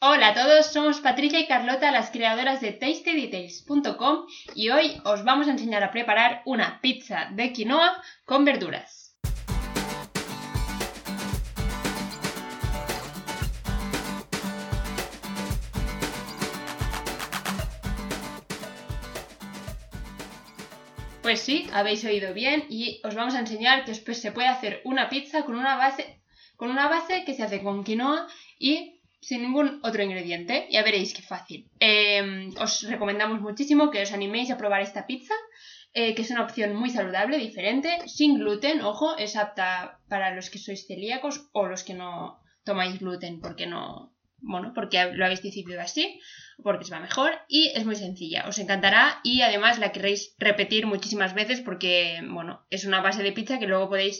Hola a todos, somos Patricia y Carlota, las creadoras de TastyDetails.com y hoy os vamos a enseñar a preparar una pizza de quinoa con verduras. Pues sí, habéis oído bien y os vamos a enseñar que se puede hacer una pizza con una base que se hace con quinoa y sin ningún otro ingrediente. Ya veréis qué fácil. Os recomendamos muchísimo que os animéis a probar esta pizza, que es una opción muy saludable, diferente, sin gluten. Ojo, es apta para los que sois celíacos o los que no tomáis gluten porque lo habéis decidido así, porque os va mejor, y es muy sencilla, os encantará y además la querréis repetir muchísimas veces porque, es una base de pizza que luego podéis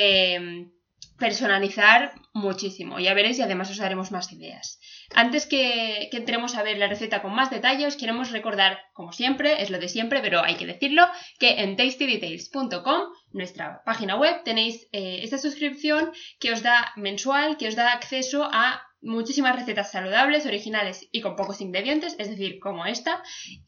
personalizar muchísimo, ya veréis, y además os daremos más ideas. Antes que entremos a ver la receta con más detalle, os queremos recordar, como siempre, es lo de siempre, pero hay que decirlo, que en TastyDetails.com, nuestra página web, tenéis esta suscripción que os da mensual, que os da acceso a muchísimas recetas saludables, originales y con pocos ingredientes, es decir, como esta,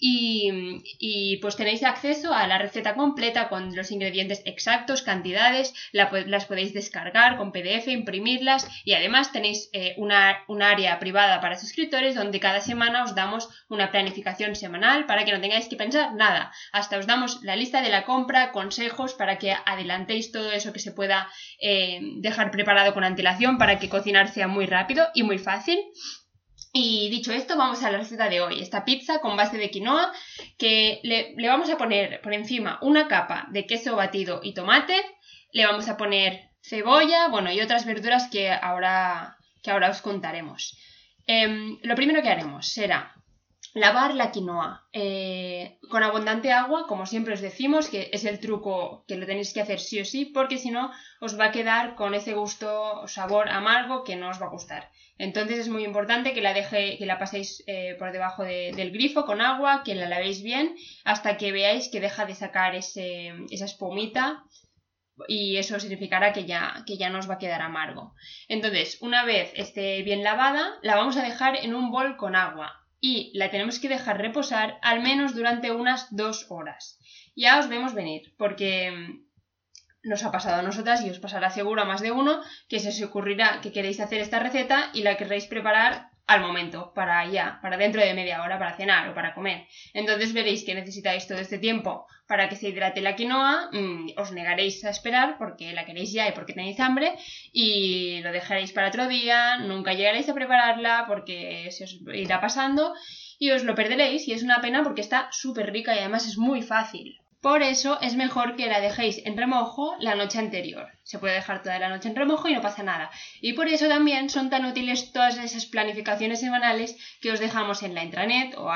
y pues tenéis acceso a la receta completa con los ingredientes exactos, cantidades, las podéis descargar con PDF, imprimirlas y además tenéis un área privada para suscriptores donde cada semana os damos una planificación semanal para que no tengáis que pensar nada, hasta os damos la lista de la compra, consejos para que adelantéis todo eso que se pueda dejar preparado con antelación para que cocinar sea muy rápido y muy fácil. Y dicho esto, vamos a la receta de hoy. Esta pizza con base de quinoa, que le vamos a poner por encima una capa de queso batido y tomate, le vamos a poner cebolla, y otras verduras que ahora os contaremos. Lo primero que haremos será lavar la quinoa con abundante agua, como siempre os decimos, que es el truco que lo tenéis que hacer sí o sí, porque si no os va a quedar con ese gusto o sabor amargo que no os va a gustar. Entonces es muy importante que la paséis por debajo del grifo con agua, que la lavéis bien hasta que veáis que deja de sacar esa espumita, y eso significará que ya no os va a quedar amargo. Entonces, una vez esté bien lavada, la vamos a dejar en un bol con agua y la tenemos que dejar reposar al menos durante unas 2 horas. Ya os vemos venir, porque nos ha pasado a nosotras y os pasará seguro a más de uno que se os ocurrirá que queréis hacer esta receta y la querréis preparar al momento, para dentro de media hora, para cenar o para comer. Entonces veréis que necesitáis todo este tiempo para que se hidrate la quinoa, os negaréis a esperar porque la queréis ya y porque tenéis hambre y lo dejaréis para otro día, nunca llegaréis a prepararla porque se os irá pasando y os lo perderéis, y es una pena porque está súper rica y además es muy fácil. Por eso es mejor que la dejéis en remojo la noche anterior. Se puede dejar toda la noche en remojo y no pasa nada. Y por eso también son tan útiles todas esas planificaciones semanales que os dejamos en la intranet o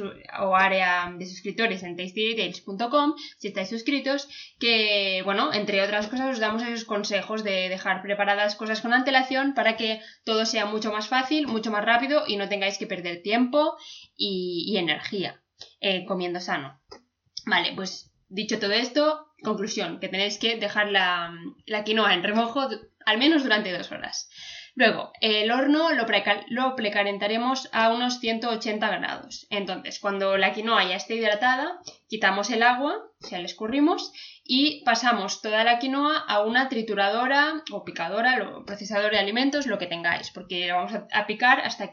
área de suscriptores en TastyDetails.com, si estáis suscritos, que, entre otras cosas os damos esos consejos de dejar preparadas cosas con antelación para que todo sea mucho más fácil, mucho más rápido y no tengáis que perder tiempo y energía comiendo sano. Vale, pues dicho todo esto, conclusión, que tenéis que dejar la quinoa en remojo al menos durante 2 horas. Luego, el horno lo precalentaremos a unos 180 grados. Entonces, cuando la quinoa ya esté hidratada, quitamos el agua, la escurrimos y pasamos toda la quinoa a una trituradora o picadora, procesador de alimentos, lo que tengáis, porque la vamos a picar hasta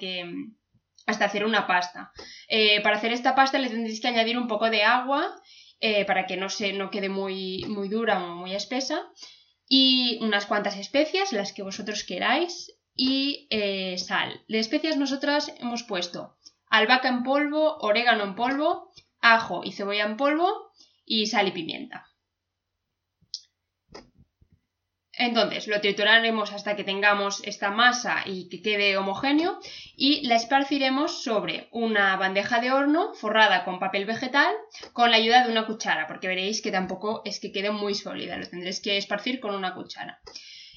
hacer una pasta. Para hacer esta pasta le tendréis que añadir un poco de agua para que no quede muy, muy dura o muy espesa, y unas cuantas especias, las que vosotros queráis, y sal. De especias nosotras hemos puesto albahaca en polvo, orégano en polvo, ajo y cebolla en polvo y sal y pimienta. Entonces lo trituraremos hasta que tengamos esta masa y que quede homogéneo y la esparciremos sobre una bandeja de horno forrada con papel vegetal con la ayuda de una cuchara, porque veréis que tampoco es que quede muy sólida, lo tendréis que esparcir con una cuchara.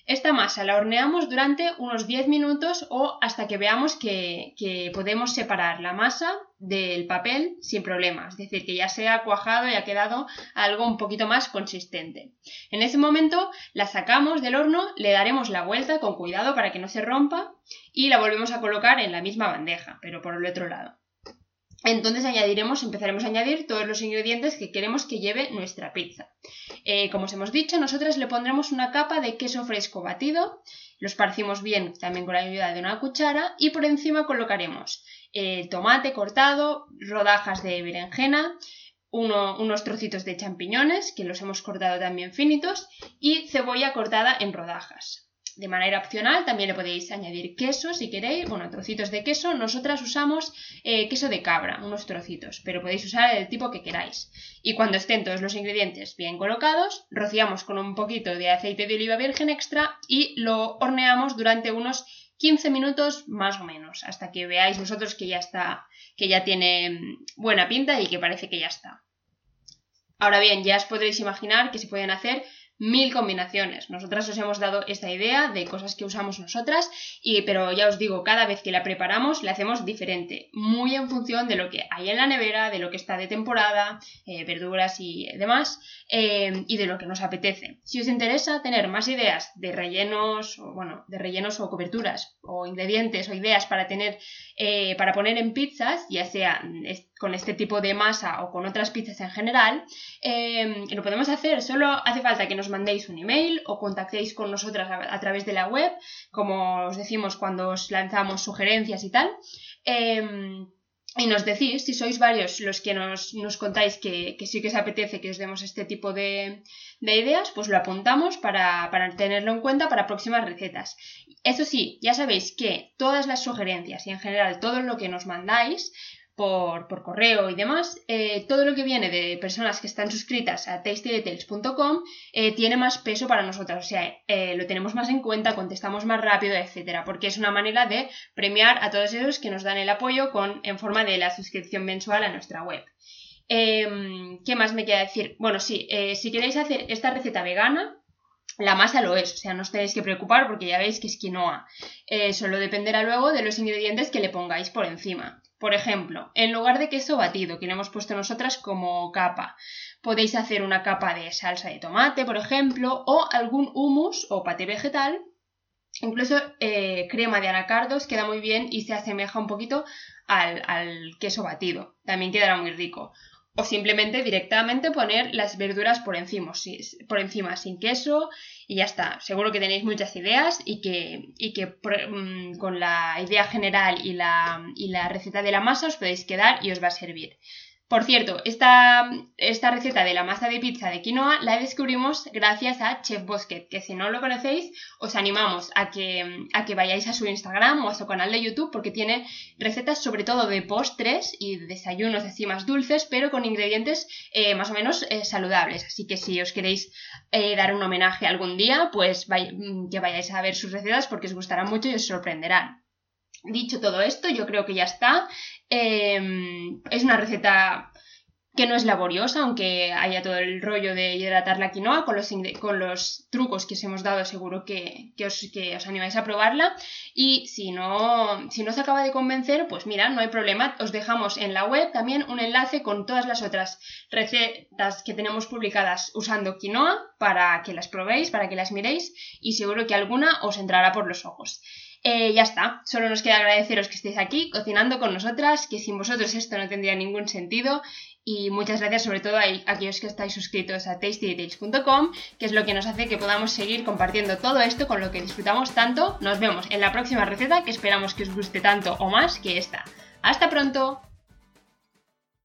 Esta masa la horneamos durante unos 10 minutos o hasta que veamos que podemos separar la masa del papel sin problema, es decir, que ya se ha cuajado y ha quedado algo un poquito más consistente. En ese momento la sacamos del horno, le daremos la vuelta con cuidado para que no se rompa y la volvemos a colocar en la misma bandeja, pero por el otro lado. Entonces empezaremos a añadir todos los ingredientes que queremos que lleve nuestra pizza. Como os hemos dicho, nosotras le pondremos una capa de queso fresco batido, lo esparcimos bien también con la ayuda de una cuchara y por encima colocaremos tomate cortado, rodajas de berenjena, unos trocitos de champiñones que los hemos cortado también finitos y cebolla cortada en rodajas. De manera opcional también le podéis añadir queso si queréis, trocitos de queso. Nosotras usamos queso de cabra, unos trocitos, pero podéis usar el tipo que queráis. Y cuando estén todos los ingredientes bien colocados, rociamos con un poquito de aceite de oliva virgen extra y lo horneamos durante unos 15 minutos más o menos, hasta que veáis vosotros que ya está, que ya tiene buena pinta y que parece que ya está. Ahora bien, ya os podréis imaginar que se pueden hacer 1000 combinaciones. Nosotras os hemos dado esta idea de cosas que usamos nosotras, pero ya os digo, cada vez que la preparamos la hacemos diferente, muy en función de lo que hay en la nevera, de lo que está de temporada, verduras y demás, y de lo que nos apetece. Si os interesa tener más ideas de rellenos o coberturas o ingredientes o ideas para poner en pizzas, ya sea con este tipo de masa o con otras pizzas en general, lo podemos hacer. Solo hace falta que nos mandéis un email o contactéis con nosotras a través de la web, como os decimos cuando os lanzamos sugerencias y tal, y nos decís, si sois varios los que nos contáis que sí que os apetece que os demos este tipo de ideas, pues lo apuntamos para tenerlo en cuenta para próximas recetas. Eso sí, ya sabéis que todas las sugerencias y en general todo lo que nos mandáis por correo y demás, todo lo que viene de personas que están suscritas a tastydetails.com tiene más peso para nosotras, o sea, lo tenemos más en cuenta, contestamos más rápido, etcétera, porque es una manera de premiar a todos esos que nos dan el apoyo en forma de la suscripción mensual a nuestra web. ¿Qué más me queda decir? Bueno, sí, si queréis hacer esta receta vegana, la masa lo es, o sea, no os tenéis que preocupar porque ya veis que es quinoa. Solo dependerá luego de los ingredientes que le pongáis por encima. Por ejemplo, en lugar de queso batido, que le hemos puesto nosotras como capa, podéis hacer una capa de salsa de tomate, por ejemplo, o algún hummus o paté vegetal. Incluso crema de anacardos queda muy bien y se asemeja un poquito al queso batido. También quedará muy rico. O simplemente directamente poner las verduras por encima sin queso y ya está. Seguro que tenéis muchas ideas y que con la idea general y la receta de la masa os podéis quedar y os va a servir. Por cierto, esta receta de la masa de pizza de quinoa la descubrimos gracias a Chef Bosquet, que si no lo conocéis os animamos a que vayáis a su Instagram o a su canal de YouTube, porque tiene recetas sobre todo de postres y de desayunos así más dulces, pero con ingredientes más o menos saludables. Así que si os queréis dar un homenaje algún día, pues que vayáis a ver sus recetas porque os gustarán mucho y os sorprenderán. Dicho todo esto, yo creo que ya está. Es una receta que no es laboriosa, aunque haya todo el rollo de hidratar la quinoa. Con los trucos que os hemos dado, seguro que os animáis a probarla. Y si no os acaba de convencer, pues mira, no hay problema. Os dejamos en la web también un enlace con todas las otras recetas que tenemos publicadas usando quinoa para que las probéis, para que las miréis, y seguro que alguna os entrará por los ojos. Ya está, solo nos queda agradeceros que estéis aquí cocinando con nosotras, que sin vosotros esto no tendría ningún sentido, y muchas gracias sobre todo a aquellos que estáis suscritos a tastydetails.com, que es lo que nos hace que podamos seguir compartiendo todo esto con lo que disfrutamos tanto. Nos vemos en la próxima receta, que esperamos que os guste tanto o más que esta. ¡Hasta pronto!